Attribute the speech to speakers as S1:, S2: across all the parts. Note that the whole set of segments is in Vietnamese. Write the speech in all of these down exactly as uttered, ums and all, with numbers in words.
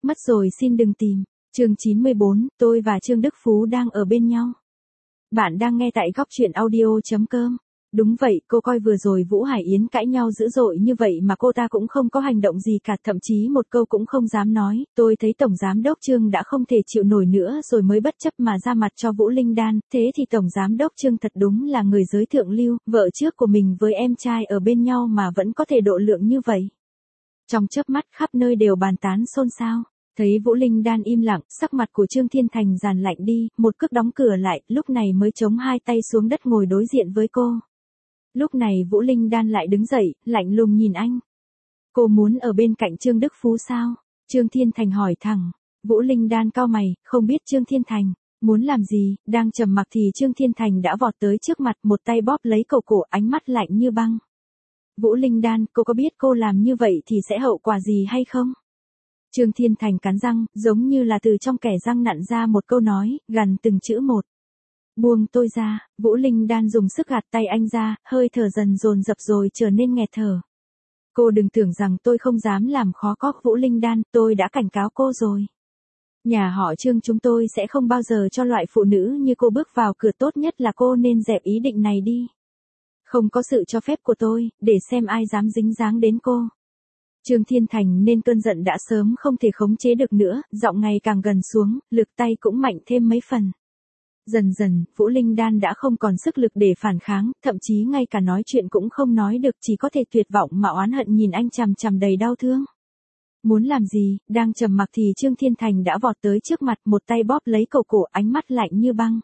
S1: Mất rồi xin đừng tìm. Chương chín mươi bốn, tôi và Trương Đức Phú đang ở bên nhau. Bạn đang nghe tại góc truyện audio chấm com. Đúng vậy, cô coi vừa rồi Vũ Hải Yến cãi nhau dữ dội như vậy mà cô ta cũng không có hành động gì cả, thậm chí một câu cũng không dám nói. Tôi thấy Tổng Giám Đốc Trương đã không thể chịu nổi nữa rồi mới bất chấp mà ra mặt cho Vũ Linh Đan. Thế thì Tổng Giám Đốc Trương thật đúng là người giới thượng lưu, vợ trước của mình với em trai ở bên nhau mà vẫn có thể độ lượng như vậy. Trong chớp mắt khắp nơi đều bàn tán xôn xao. Thấy Vũ Linh Đan im lặng, sắc mặt của Trương Thiên Thành dàn lạnh đi, một cước đóng cửa lại, lúc này mới chống hai tay xuống đất ngồi đối diện với cô. Lúc này Vũ Linh Đan lại đứng dậy, lạnh lùng nhìn anh. Cô muốn ở bên cạnh Trương Đức Phú sao? Trương Thiên Thành hỏi thẳng. Vũ Linh Đan cau mày, không biết Trương Thiên Thành muốn làm gì, đang trầm mặc thì Trương Thiên Thành đã vọt tới trước mặt, một tay bóp lấy cổ cổ, ánh mắt lạnh như băng. Vũ Linh Đan, cô có biết cô làm như vậy thì sẽ hậu quả gì hay không? Trương Thiên Thành cắn răng, giống như là từ trong kẻ răng nặn ra một câu nói, gằn từng chữ một. Buông tôi ra. Vũ Linh Đan dùng sức gạt tay anh ra, hơi thở dần dồn dập rồi trở nên nghẹt thở. Cô đừng tưởng rằng tôi không dám làm khó có Vũ Linh Đan, tôi đã cảnh cáo cô rồi. Nhà họ Trương chúng tôi sẽ không bao giờ cho loại phụ nữ như cô bước vào cửa, tốt nhất là cô nên dẹp ý định này đi. Không có sự cho phép của tôi, để xem ai dám dính dáng đến cô. Trương Thiên Thành nên cơn giận đã sớm không thể khống chế được nữa, giọng ngày càng gần xuống, lực tay cũng mạnh thêm mấy phần. Dần dần, Vũ Linh Đan đã không còn sức lực để phản kháng, thậm chí ngay cả nói chuyện cũng không nói được, chỉ có thể tuyệt vọng mà oán hận nhìn anh chằm chằm đầy đau thương. Muốn làm gì, đang trầm mặc thì Trương Thiên Thành đã vọt tới trước mặt, một tay bóp lấy cổ cổ, ánh mắt lạnh như băng.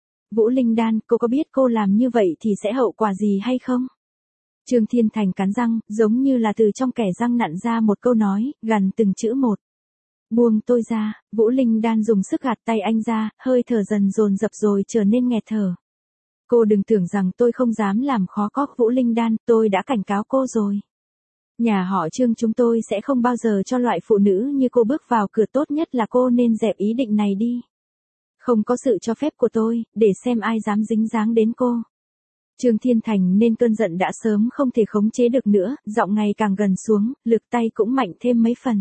S1: Vũ Linh Đan, cô có biết cô làm như vậy thì sẽ hậu quả gì hay không? Trương Thiên Thành cắn răng, giống như là từ trong kẻ răng nặn ra một câu nói, gằn từng chữ một. Buông tôi ra. Vũ Linh Đan dùng sức gạt tay anh ra, hơi thở dần dồn dập rồi trở nên nghẹt thở. Cô đừng tưởng rằng tôi không dám làm khó có Vũ Linh Đan, tôi đã cảnh cáo cô rồi. Nhà họ Trương chúng tôi sẽ không bao giờ cho loại phụ nữ như cô bước vào cửa, tốt nhất là cô nên dẹp ý định này đi. Không có sự cho phép của tôi, để xem ai dám dính dáng đến cô. Trương Thiên Thành nên cơn giận đã sớm không thể khống chế được nữa, giọng ngày càng gần xuống, lực tay cũng mạnh thêm mấy phần.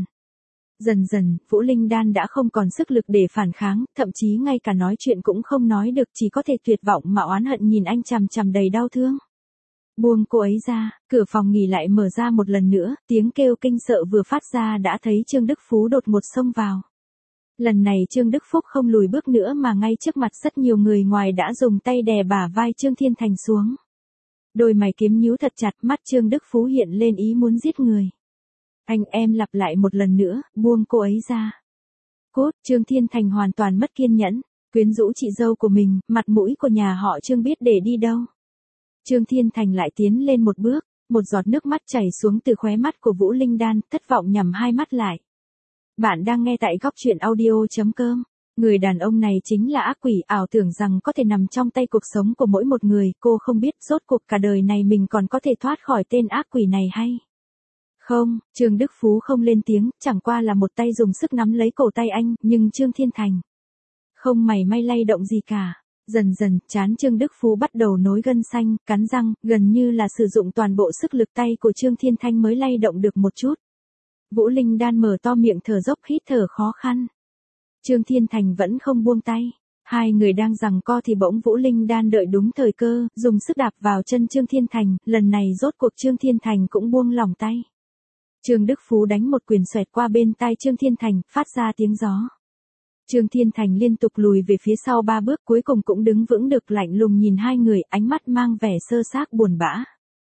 S1: Dần dần, Vũ Linh Đan đã không còn sức lực để phản kháng, thậm chí ngay cả nói chuyện cũng không nói được, chỉ có thể tuyệt vọng mà oán hận nhìn anh chằm chằm đầy đau thương. Buông cô ấy ra. Cửa phòng nghỉ lại mở ra một lần nữa, tiếng kêu kinh sợ vừa phát ra đã thấy Trương Đức Phú đột ngột xông vào. Lần này Trương Đức Phúc không lùi bước nữa mà ngay trước mặt rất nhiều người ngoài đã dùng tay đè bả vai Trương Thiên Thành xuống. Đôi mày kiếm nhíu thật chặt, mắt Trương Đức Phú hiện lên ý muốn giết người. Anh em lặp lại một lần nữa, buông cô ấy ra. Cốt, Trương Thiên Thành hoàn toàn mất kiên nhẫn, quyến rũ chị dâu của mình, mặt mũi của nhà họ Trương biết để đi đâu. Trương Thiên Thành lại tiến lên một bước, một giọt nước mắt chảy xuống từ khóe mắt của Vũ Linh Đan, thất vọng nhắm hai mắt lại. Bạn đang nghe tại góc truyện audio chấm com. Người đàn ông này chính là ác quỷ, ảo tưởng rằng có thể nằm trong tay cuộc sống của mỗi một người, cô không biết rốt cuộc cả đời này mình còn có thể thoát khỏi tên ác quỷ này hay không. Trương Đức Phú không lên tiếng, chẳng qua là một tay dùng sức nắm lấy cổ tay anh, nhưng Trương Thiên Thành không mảy may lay động gì cả. Dần dần, trán Trương Đức Phú bắt đầu nối gân xanh, cắn răng, gần như là sử dụng toàn bộ sức lực tay của Trương Thiên Thành mới lay động được một chút. Vũ Linh Đan mở to miệng thở dốc, hít thở khó khăn. Trương Thiên Thành vẫn không buông tay. Hai người đang giằng co thì bỗng Vũ Linh Đan đợi đúng thời cơ, dùng sức đạp vào chân Trương Thiên Thành, lần này rốt cuộc Trương Thiên Thành cũng buông lỏng tay. Trương Đức Phú đánh một quyền xoẹt qua bên tai Trương Thiên Thành, phát ra tiếng gió. Trương Thiên Thành liên tục lùi về phía sau ba bước, cuối cùng cũng đứng vững được, lạnh lùng nhìn hai người, ánh mắt mang vẻ sơ xác buồn bã.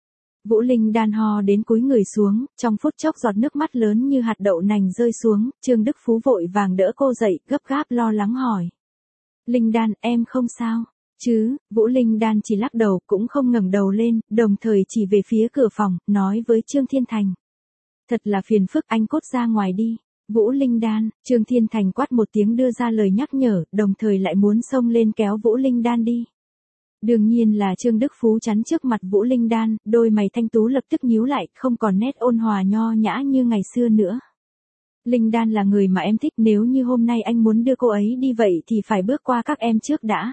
S1: Vũ Linh Đan ho đến cúi người xuống, trong phút chốc giọt nước mắt lớn như hạt đậu nành rơi xuống, Trương Đức Phú vội vàng đỡ cô dậy, gấp gáp lo lắng hỏi. Linh Đan, em không sao chứ? Vũ Linh Đan chỉ lắc đầu, cũng không ngẩng đầu lên, đồng thời chỉ về phía cửa phòng, nói với Trương Thiên Thành. Thật là phiền phức, anh cút ra ngoài đi. Vũ Linh Đan, Trương Thiên Thành quát một tiếng đưa ra lời nhắc nhở, đồng thời lại muốn xông lên kéo Vũ Linh Đan đi. Đương nhiên là Trương Đức Phú chắn trước mặt Vũ Linh Đan, đôi mày thanh tú lập tức nhíu lại, không còn nét ôn hòa nho nhã như ngày xưa nữa. Linh Đan là người mà em thích, nếu như hôm nay anh muốn đưa cô ấy đi vậy thì phải bước qua các em trước đã.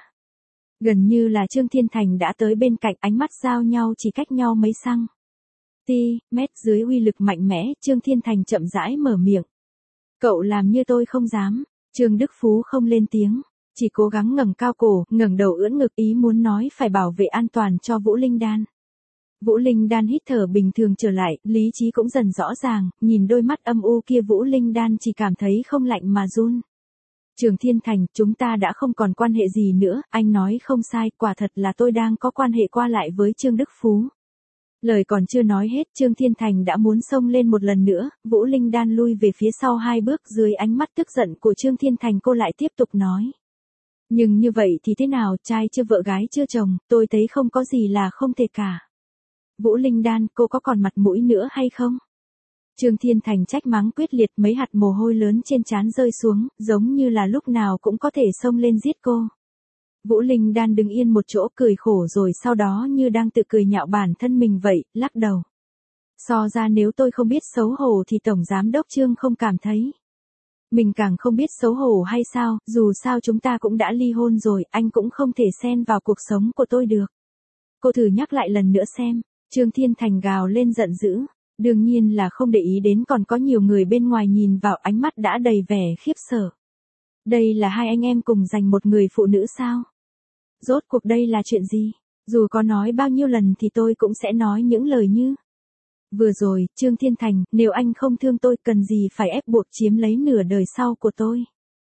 S1: Gần như là Trương Thiên Thành đã tới bên cạnh, ánh mắt giao nhau chỉ cách nhau mấy xăng ti mét dưới uy lực mạnh mẽ, Trương Thiên Thành chậm rãi mở miệng. Cậu làm như tôi không dám. Trương Đức Phú không lên tiếng, chỉ cố gắng ngẩng cao cổ, ngẩng đầu ưỡn ngực ý muốn nói phải bảo vệ an toàn cho Vũ Linh Đan. Vũ Linh Đan hít thở bình thường trở lại, lý trí cũng dần rõ ràng, nhìn đôi mắt âm u kia Vũ Linh Đan chỉ cảm thấy không lạnh mà run. Trường Thiên Thành, chúng ta đã không còn quan hệ gì nữa, anh nói không sai, quả thật là tôi đang có quan hệ qua lại với Trương Đức Phú. Lời còn chưa nói hết, Trương Thiên Thành đã muốn xông lên một lần nữa, Vũ Linh Đan lui về phía sau hai bước dưới ánh mắt tức giận của Trương Thiên Thành cô lại tiếp tục nói. Nhưng như vậy thì thế nào, trai chưa vợ gái chưa chồng, tôi thấy không có gì là không thể cả. Vũ Linh Đan, cô có còn mặt mũi nữa hay không? Trương Thiên Thành trách mắng quyết liệt, mấy hạt mồ hôi lớn trên trán rơi xuống, giống như là lúc nào cũng có thể xông lên giết cô. Vũ Linh Đan đứng yên một chỗ cười khổ rồi sau đó như đang tự cười nhạo bản thân mình vậy, lắc đầu. So ra nếu tôi không biết xấu hổ thì Tổng Giám Đốc Trương không cảm thấy. Mình càng không biết xấu hổ hay sao, dù sao chúng ta cũng đã ly hôn rồi, anh cũng không thể xen vào cuộc sống của tôi được. Cô thử nhắc lại lần nữa xem. Trương Thiên Thành gào lên giận dữ. Đương nhiên là không để ý đến còn có nhiều người bên ngoài nhìn vào ánh mắt đã đầy vẻ khiếp sợ. Đây là hai anh em cùng giành một người phụ nữ sao? Rốt cuộc đây là chuyện gì? Dù có nói bao nhiêu lần thì tôi cũng sẽ nói những lời như. Vừa rồi, Trương Thiên Thành, nếu anh không thương tôi cần gì phải ép buộc chiếm lấy nửa đời sau của tôi.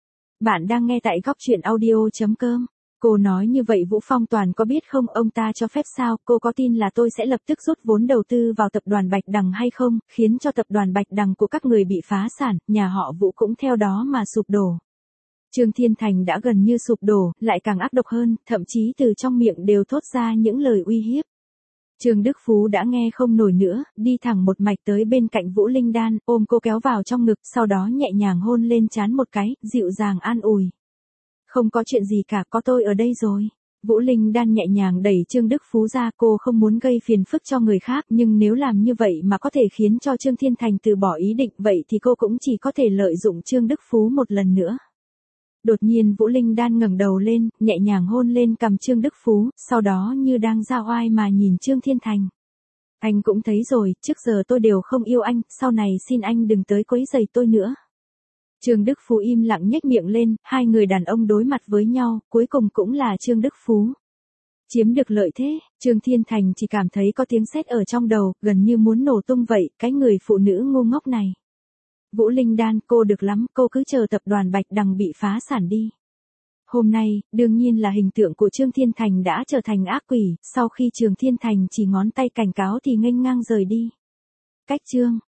S1: Bạn đang nghe tại góc truyện audio chấm com. Cô nói như vậy Vũ Phong Toàn có biết không, ông ta cho phép sao, cô có tin là tôi sẽ lập tức rút vốn đầu tư vào tập đoàn Bạch Đằng hay không, khiến cho tập đoàn Bạch Đằng của các người bị phá sản, nhà họ Vũ cũng theo đó mà sụp đổ. Trương Thiên Thành đã gần như sụp đổ, lại càng ác độc hơn, thậm chí từ trong miệng đều thốt ra những lời uy hiếp. Trương Đức Phú đã nghe không nổi nữa, đi thẳng một mạch tới bên cạnh Vũ Linh Đan, ôm cô kéo vào trong ngực, sau đó nhẹ nhàng hôn lên trán một cái, dịu dàng an ủi. Không có chuyện gì cả, có tôi ở đây rồi. Vũ Linh Đan nhẹ nhàng đẩy Trương Đức Phú ra, cô không muốn gây phiền phức cho người khác, nhưng nếu làm như vậy mà có thể khiến cho Trương Thiên Thành từ bỏ ý định vậy thì cô cũng chỉ có thể lợi dụng Trương Đức Phú một lần nữa. Đột nhiên Vũ Linh Đan ngẩng đầu lên, nhẹ nhàng hôn lên cằm Trương Đức Phú, sau đó như đang ra oai mà nhìn Trương Thiên Thành. Anh cũng thấy rồi, trước giờ tôi đều không yêu anh, sau này xin anh đừng tới quấy rầy tôi nữa. Trương Đức Phú im lặng nhếch miệng lên, hai người đàn ông đối mặt với nhau, cuối cùng cũng là Trương Đức Phú chiếm được lợi thế. Trương Thiên Thành chỉ cảm thấy có tiếng sét ở trong đầu, gần như muốn nổ tung vậy, cái người phụ nữ ngu ngốc này. Vũ Linh Đan, cô được lắm, cô cứ chờ tập đoàn Bạch Đằng bị phá sản đi. Hôm nay, đương nhiên là hình tượng của Trương Thiên Thành đã trở thành ác quỷ, sau khi Trương Thiên Thành chỉ ngón tay cảnh cáo thì nghênh ngang rời đi. Cách Trương